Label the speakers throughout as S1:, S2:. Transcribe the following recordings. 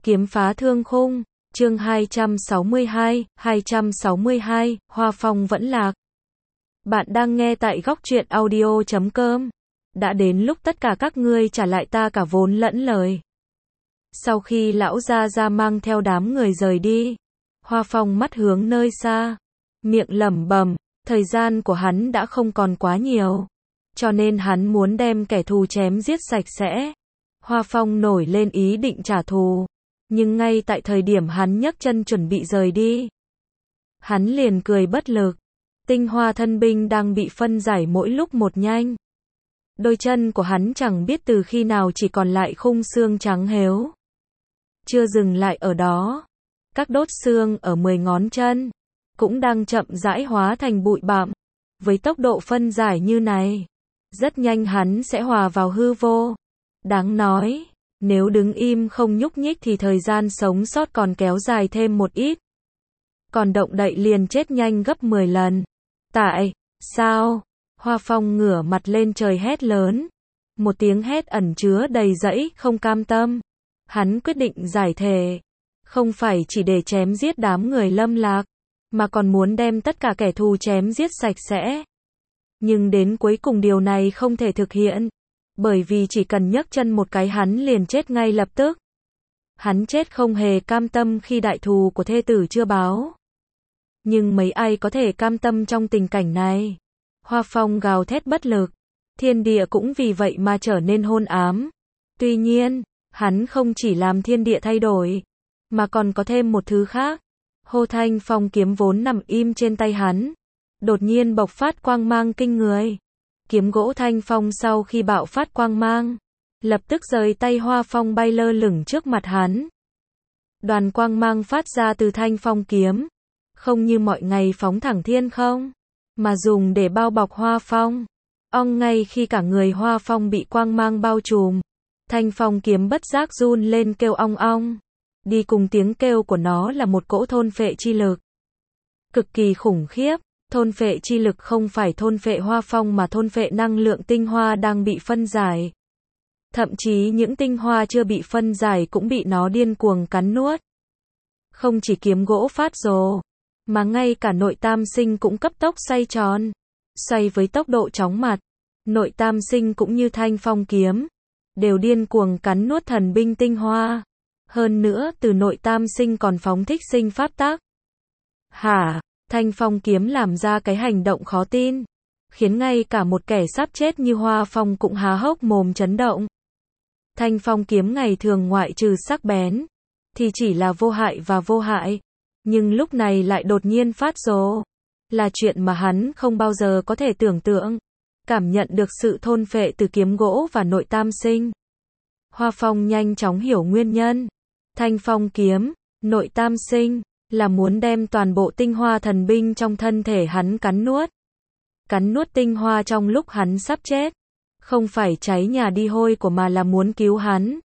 S1: Kiếm phá thương khung, chương 262, Hoa Phong vẫn lạc. Bạn đang nghe tại góc truyện audio.com. Đã đến lúc tất cả các ngươi trả lại ta cả vốn lẫn lời. Sau khi lão gia gia mang theo đám người rời đi, Hoa Phong mắt hướng nơi xa, miệng lẩm bẩm, thời gian của hắn đã không còn quá nhiều, cho nên hắn muốn đem kẻ thù chém giết sạch sẽ. Hoa Phong nổi lên ý định trả thù, nhưng ngay tại thời điểm hắn nhấc chân chuẩn bị rời đi, hắn liền cười bất lực. Tinh hoa thân binh đang bị phân giải mỗi lúc một nhanh. Đôi chân của hắn chẳng biết từ khi nào chỉ còn lại khung xương trắng hếu. Chưa dừng lại ở đó, các đốt xương ở 10 ngón chân cũng đang chậm rãi hóa thành bụi bặm. Với tốc độ phân giải như này, rất nhanh hắn sẽ hòa vào hư vô. Đáng nói, nếu đứng im không nhúc nhích thì thời gian sống sót còn kéo dài thêm một ít. Còn động đậy liền chết nhanh gấp 10 lần. Tại sao? Hoa Phong ngửa mặt lên trời hét lớn. Một tiếng hét ẩn chứa đầy dẫy không cam tâm. Hắn quyết định giải thể, không phải chỉ để chém giết đám người lâm lạc, mà còn muốn đem tất cả kẻ thù chém giết sạch sẽ. Nhưng đến cuối cùng điều này không thể thực hiện, bởi vì chỉ cần nhấc chân một cái hắn liền chết ngay lập tức. Hắn chết không hề cam tâm khi đại thù của thê tử chưa báo. Nhưng mấy ai có thể cam tâm trong tình cảnh này? Hoa Phong gào thét bất lực, thiên địa cũng vì vậy mà trở nên hôn ám. Tuy nhiên, hắn không chỉ làm thiên địa thay đổi, mà còn có thêm một thứ khác. Hô Thanh Phong kiếm vốn nằm im trên tay hắn, đột nhiên bộc phát quang mang kinh người. Kiếm gỗ Thanh Phong sau khi bạo phát quang mang, lập tức rời tay Hoa Phong bay lơ lửng trước mặt hắn. Đoàn quang mang phát ra từ Thanh Phong kiếm, không như mọi ngày phóng thẳng thiên không, mà dùng để bao bọc Hoa Phong. Ngay khi cả người Hoa Phong bị quang mang bao trùm, Thanh Phong kiếm bất giác run lên kêu ong ong. Đi cùng tiếng kêu của nó là một cỗ thôn phệ chi lực. Cực kỳ khủng khiếp, thôn phệ chi lực không phải thôn phệ Hoa Phong mà thôn phệ năng lượng tinh hoa đang bị phân giải. Thậm chí những tinh hoa chưa bị phân giải cũng bị nó điên cuồng cắn nuốt. Không chỉ kiếm gỗ phát rồ, mà ngay cả nội tam sinh cũng cấp tốc xoay tròn. Xoay với tốc độ chóng mặt, nội tam sinh cũng như Thanh Phong kiếm, đều điên cuồng cắn nuốt thần binh tinh hoa. Hơn nữa từ nội tam sinh còn phóng thích sinh pháp tắc. Hả? Thanh Phong kiếm làm ra cái hành động khó tin, khiến ngay cả một kẻ sắp chết như Hoa Phong cũng há hốc mồm chấn động. Thanh Phong kiếm ngày thường ngoại trừ sắc bén, thì chỉ là vô hại và vô hại, nhưng lúc này lại đột nhiên phát rồ, là chuyện mà hắn không bao giờ có thể tưởng tượng. Cảm nhận được sự thôn phệ từ kiếm gỗ và nội tam sinh, Hoa Phong nhanh chóng hiểu nguyên nhân. Thanh Phong kiếm, nội tam sinh, là muốn đem toàn bộ tinh hoa thần binh trong thân thể hắn cắn nuốt. Cắn nuốt tinh hoa trong lúc hắn sắp chết. Không phải cháy nhà đi hôi của mà là muốn cứu hắn.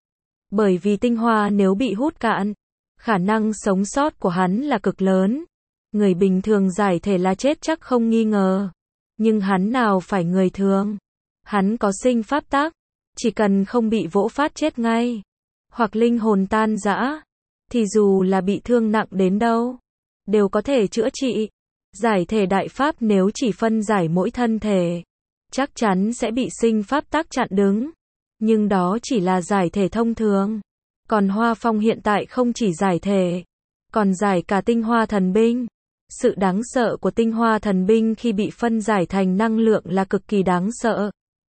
S1: Bởi vì tinh hoa nếu bị hút cạn, khả năng sống sót của hắn là cực lớn. Người bình thường giải thể là chết chắc không nghi ngờ. Nhưng hắn nào phải người thường. Hắn có sinh pháp tắc, chỉ cần không bị vỗ phát chết ngay, hoặc linh hồn tan rã, thì dù là bị thương nặng đến đâu, đều có thể chữa trị. Giải thể đại pháp nếu chỉ phân giải mỗi thân thể, chắc chắn sẽ bị sinh pháp tắc chặn đứng. Nhưng đó chỉ là giải thể thông thường. Còn Hoa Phong hiện tại không chỉ giải thể, còn giải cả tinh hoa thần binh. Sự đáng sợ của tinh hoa thần binh khi bị phân giải thành năng lượng là cực kỳ đáng sợ.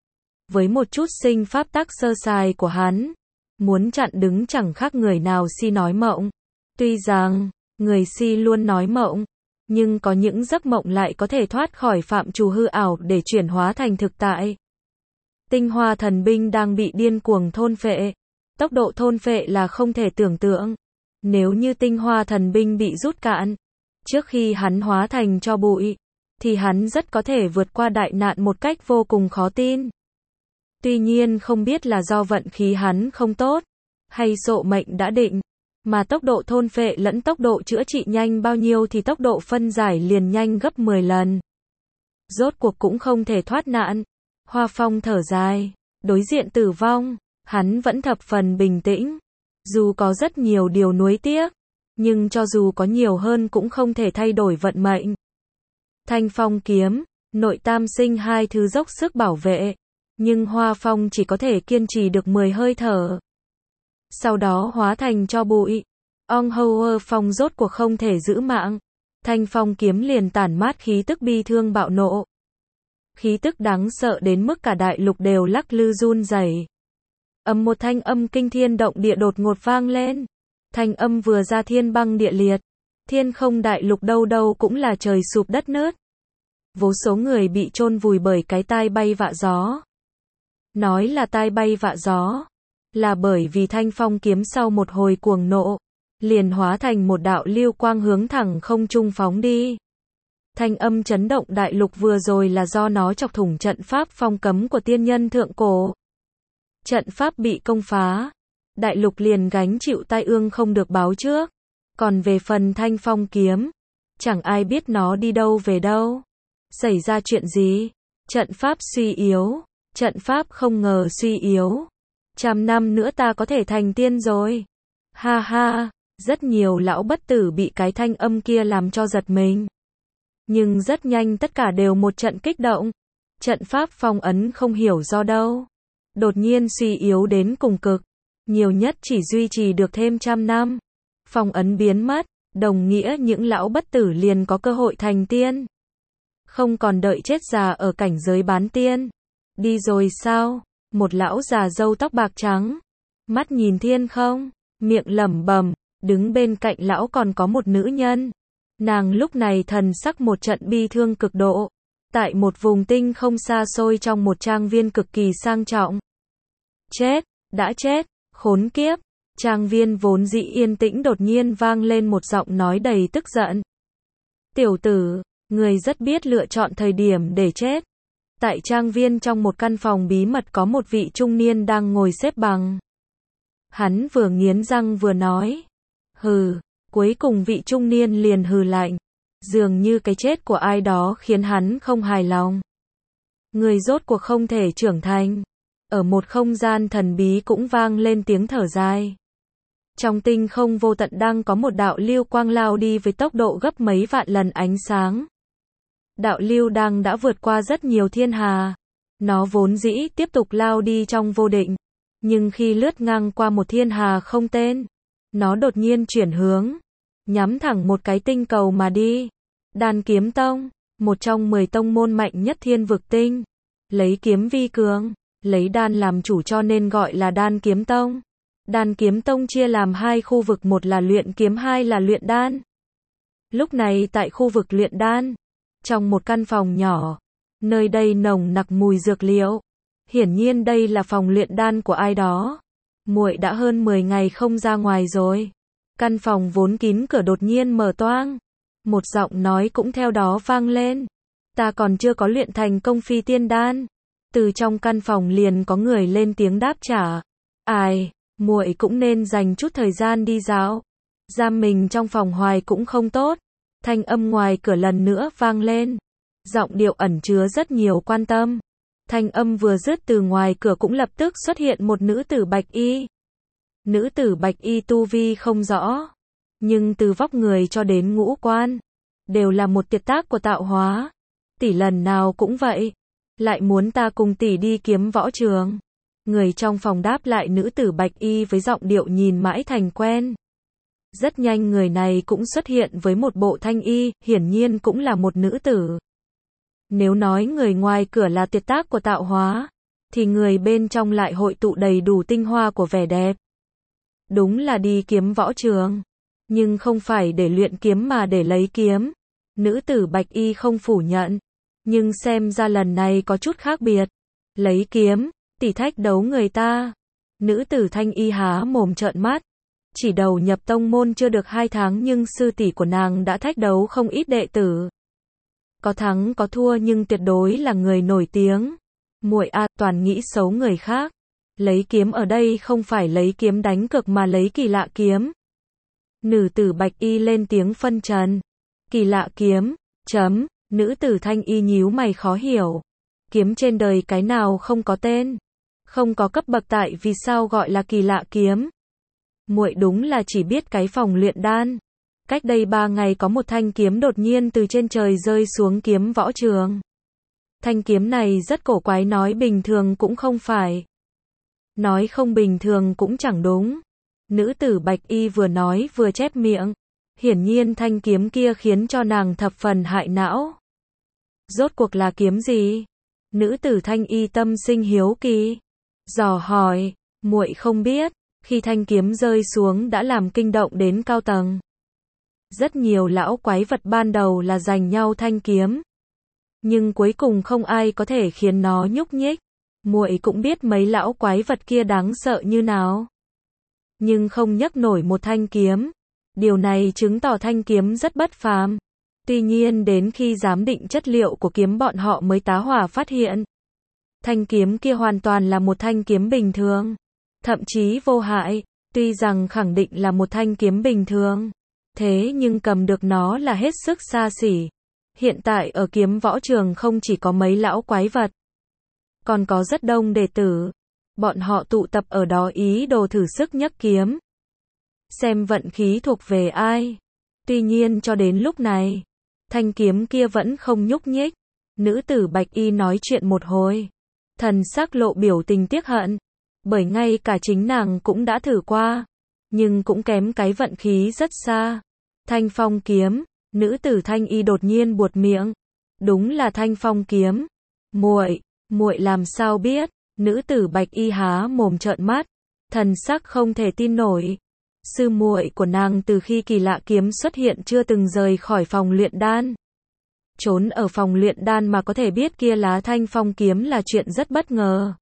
S1: Với một chút sinh pháp tắc sơ sài của hắn, muốn chặn đứng chẳng khác người nào si nói mộng. Tuy rằng, người si luôn nói mộng, nhưng có những giấc mộng lại có thể thoát khỏi phạm trù hư ảo để chuyển hóa thành thực tại. Tinh hoa thần binh đang bị điên cuồng thôn phệ. Tốc độ thôn phệ là không thể tưởng tượng. Nếu như tinh hoa thần binh bị rút cạn, trước khi hắn hóa thành tro bụi, thì hắn rất có thể vượt qua đại nạn một cách vô cùng khó tin. Tuy nhiên không biết là do vận khí hắn không tốt, hay số mệnh đã định, mà tốc độ thôn phệ lẫn tốc độ chữa trị nhanh bao nhiêu thì tốc độ phân giải liền nhanh gấp 10 lần. Rốt cuộc cũng không thể thoát nạn. Hoa Phong thở dài, đối diện tử vong, hắn vẫn thập phần bình tĩnh. Dù có rất nhiều điều nuối tiếc, nhưng cho dù có nhiều hơn cũng không thể thay đổi vận mệnh. Thanh phong kiếm, nội tam sinh hai thứ dốc sức bảo vệ, nhưng Hoa Phong chỉ có thể kiên trì được 10 hơi thở. Sau đó hóa thành tro bụi. Ong Hầu Phong rốt cuộc không thể giữ mạng. Thanh phong kiếm liền tản mát khí tức bi thương bạo nộ. Khí tức đáng sợ đến mức cả đại lục đều lắc lư run rẩy. Một thanh âm kinh thiên động địa đột ngột vang lên. Thanh âm vừa ra thiên băng địa liệt. Thiên không đại lục đâu đâu cũng là trời sụp đất nứt. Vô số người bị chôn vùi bởi cái tai bay vạ gió. Nói là tai bay vạ gió, là bởi vì thanh phong kiếm sau một hồi cuồng nộ, liền hóa thành một đạo lưu quang hướng thẳng không trung phóng đi. Thanh âm chấn động đại lục vừa rồi là do nó chọc thủng trận pháp phong cấm của tiên nhân thượng cổ. Trận pháp bị công phá, đại lục liền gánh chịu tai ương không được báo trước. Còn về phần thanh phong kiếm, chẳng ai biết nó đi đâu về đâu. Xảy ra chuyện gì? Trận pháp suy yếu. Trận pháp không ngờ suy yếu. 100 năm nữa ta có thể thành tiên rồi. Ha ha, rất nhiều lão bất tử bị cái thanh âm kia làm cho giật mình. Nhưng rất nhanh tất cả đều một trận kích động. Trận pháp phong ấn không hiểu do đâu. Đột nhiên suy yếu đến cùng cực. Nhiều nhất chỉ duy trì được thêm 100 năm. Phong ấn biến mất, đồng nghĩa những lão bất tử liền có cơ hội thành tiên. Không còn đợi chết già ở cảnh giới bán tiên. Đi rồi sao? Một lão già râu tóc bạc trắng, mắt nhìn thiên không, miệng lẩm bẩm, đứng bên cạnh lão còn có một nữ nhân. Nàng lúc này thần sắc một trận bi thương cực độ, tại một vùng tinh không xa xôi trong một trang viên cực kỳ sang trọng. Chết, đã chết, khốn kiếp. Trang viên vốn dĩ yên tĩnh đột nhiên vang lên một giọng nói đầy tức giận. Tiểu tử, người rất biết lựa chọn thời điểm để chết. Tại trang viên trong một căn phòng bí mật có một vị trung niên đang ngồi xếp bằng. Hắn vừa nghiến răng vừa nói. Hừ, cuối cùng vị trung niên liền hừ lạnh. Dường như cái chết của ai đó khiến hắn không hài lòng. Người rốt cuộc không thể trưởng thành. Ở một không gian thần bí cũng vang lên tiếng thở dài. Trong tinh không vô tận đang có một đạo lưu quang lao đi với tốc độ gấp mấy vạn lần ánh sáng. Đạo lưu đang đã vượt qua rất nhiều thiên hà. Nó vốn dĩ tiếp tục lao đi trong vô định. Nhưng khi lướt ngang qua một thiên hà không tên, nó đột nhiên chuyển hướng, nhắm thẳng một cái tinh cầu mà đi. Đan Kiếm Tông, một trong 10 tông môn mạnh nhất thiên vực tinh. Lấy kiếm vi cường, lấy đan làm chủ cho nên gọi là Đan Kiếm Tông. Đan Kiếm Tông chia làm 2 khu vực, một là luyện kiếm, 2 là luyện đan. Lúc này tại khu vực luyện đan, trong một căn phòng nhỏ, nơi đây nồng nặc mùi dược liệu. Hiển nhiên đây là phòng luyện đan của ai đó. Muội đã hơn 10 ngày không ra ngoài rồi. Căn phòng vốn kín cửa đột nhiên mở toang. Một giọng nói cũng theo đó vang lên. Ta còn chưa có luyện thành công phi tiên đan. Từ trong căn phòng liền có người lên tiếng đáp trả. Ai, muội cũng nên dành chút thời gian đi dạo. Giam mình trong phòng hoài cũng không tốt. Thanh âm ngoài cửa lần nữa vang lên. Giọng điệu ẩn chứa rất nhiều quan tâm. Thanh âm vừa dứt từ ngoài cửa cũng lập tức xuất hiện một nữ tử bạch y. Nữ tử bạch y tu vi không rõ. Nhưng từ vóc người cho đến ngũ quan, đều là một tuyệt tác của tạo hóa. Tỷ lần nào cũng vậy. Lại muốn ta cùng tỷ đi kiếm võ trường. Người trong phòng đáp lại nữ tử bạch y với giọng điệu nhìn mãi thành quen. Rất nhanh người này cũng xuất hiện với một bộ thanh y, hiển nhiên cũng là một nữ tử. Nếu nói người ngoài cửa là tuyệt tác của tạo hóa, thì người bên trong lại hội tụ đầy đủ tinh hoa của vẻ đẹp. Đúng là đi kiếm võ trường, nhưng không phải để luyện kiếm mà để lấy kiếm. Nữ tử bạch y không phủ nhận, nhưng xem ra lần này có chút khác biệt. Lấy kiếm, tỷ thách đấu người ta. Nữ tử thanh y há mồm trợn mắt. Chỉ đầu nhập tông môn chưa được 2 tháng nhưng sư tỷ của nàng đã thách đấu không ít đệ tử. Có thắng có thua nhưng tuyệt đối là người nổi tiếng. Muội a, toàn nghĩ xấu người khác. Lấy kiếm ở đây không phải lấy kiếm đánh cược mà lấy kỳ lạ kiếm. Nữ tử bạch y lên tiếng phân trần. Kỳ lạ kiếm, chấm, nữ tử thanh y nhíu mày khó hiểu. Kiếm trên đời cái nào không có tên, không có cấp bậc, tại vì sao gọi là kỳ lạ kiếm? muội đúng là chỉ biết cái phòng luyện đan. Cách đây 3 ngày có một thanh kiếm đột nhiên từ trên trời rơi xuống kiếm võ trường. Thanh kiếm này rất cổ quái, nói bình thường cũng không phải. Nói không bình thường cũng chẳng đúng. Nữ tử bạch y vừa nói vừa chép miệng. Hiển nhiên thanh kiếm kia khiến cho nàng thập phần hại não. Rốt cuộc là kiếm gì? Nữ tử thanh y tâm sinh hiếu kỳ. Dò hỏi, muội không biết, khi thanh kiếm rơi xuống đã làm kinh động đến cao tầng. Rất nhiều lão quái vật ban đầu là giành nhau thanh kiếm. Nhưng cuối cùng không ai có thể khiến nó nhúc nhích. Muội cũng biết mấy lão quái vật kia đáng sợ như nào. Nhưng không nhấc nổi một thanh kiếm. Điều này chứng tỏ thanh kiếm rất bất phàm. Tuy nhiên đến khi giám định chất liệu của kiếm bọn họ mới tá hỏa phát hiện. Thanh kiếm kia hoàn toàn là một thanh kiếm bình thường. Thậm chí vô hại. Tuy rằng khẳng định là một thanh kiếm bình thường. Thế nhưng cầm được nó là hết sức xa xỉ. Hiện tại ở kiếm võ trường không chỉ có mấy lão quái vật. Còn có rất đông đệ tử. Bọn họ tụ tập ở đó ý đồ thử sức nhấc kiếm. Xem vận khí thuộc về ai. Tuy nhiên cho đến lúc này, thanh kiếm kia vẫn không nhúc nhích. Nữ tử bạch y nói chuyện một hồi. Thần sắc lộ biểu tình tiếc hận. Bởi ngay cả chính nàng cũng đã thử qua. Nhưng cũng kém cái vận khí rất xa. Thanh phong kiếm. Nữ tử thanh y đột nhiên buột miệng. Đúng là thanh phong kiếm. Muội làm sao biết? Nữ tử bạch y há mồm trợn mắt. Thần sắc không thể tin nổi. Sư muội của nàng từ khi kỳ lạ kiếm xuất hiện chưa từng rời khỏi phòng luyện đan. Trốn ở phòng luyện đan mà có thể biết kia là thanh phong kiếm là chuyện rất bất ngờ.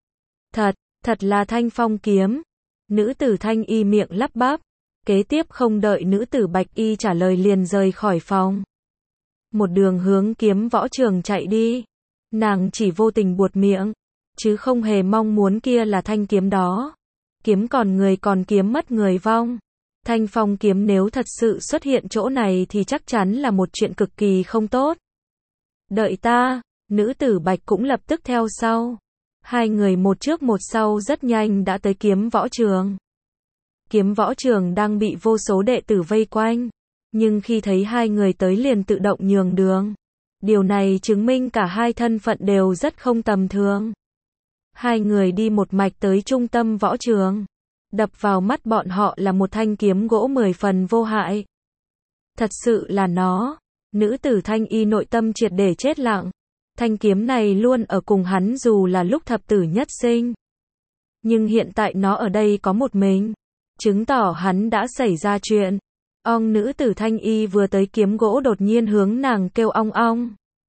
S1: Thật là thanh phong kiếm. Nữ tử thanh y miệng lắp bắp. Kế tiếp không đợi nữ tử bạch y trả lời liền rời khỏi phòng. Một đường hướng kiếm võ trường chạy đi. Nàng chỉ vô tình buột miệng. Chứ không hề mong muốn kia là thanh kiếm đó. Kiếm còn người còn kiếm mất người vong. Thanh phong kiếm nếu thật sự xuất hiện chỗ này thì chắc chắn là một chuyện cực kỳ không tốt. Đợi ta, nữ tử bạch cũng lập tức theo sau. Hai người một trước một sau rất nhanh đã tới kiếm võ trường. Kiếm võ trường đang bị vô số đệ tử vây quanh. Nhưng khi thấy hai người tới liền tự động nhường đường. Điều này chứng minh cả hai thân phận đều rất không tầm thường. Hai người đi một mạch tới trung tâm võ trường. Đập vào mắt bọn họ là một thanh kiếm gỗ 10 phần vô hại. Thật sự là nó. Nữ tử thanh y nội tâm triệt để chết lặng. Thanh kiếm này luôn ở cùng hắn dù là lúc thập tử nhất sinh. Nhưng hiện tại nó ở đây có một mình. Chứng tỏ hắn đã xảy ra chuyện. Ong, nữ tử thanh y vừa tới kiếm gỗ đột nhiên hướng nàng kêu ong ong.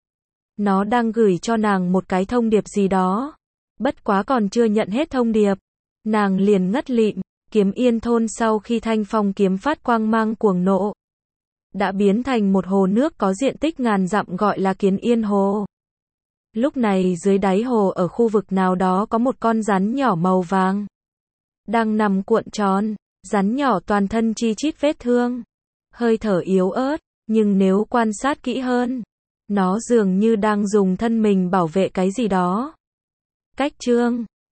S1: Nó đang gửi cho nàng một cái thông điệp gì đó. Bất quá còn chưa nhận hết thông điệp. Nàng liền ngất lịm. Kiếm Yên thôn sau khi thanh phong kiếm phát quang mang cuồng nộ. Đã biến thành một hồ nước có diện tích ngàn dặm gọi là Kiến Yên Hồ. Lúc này dưới đáy hồ ở khu vực nào đó có một con rắn nhỏ màu vàng. Đang nằm cuộn tròn. Rắn nhỏ toàn thân chi chít vết thương. Hơi thở yếu ớt. Nhưng nếu quan sát kỹ hơn, nó dường như đang dùng thân mình bảo vệ cái gì đó. Cách chương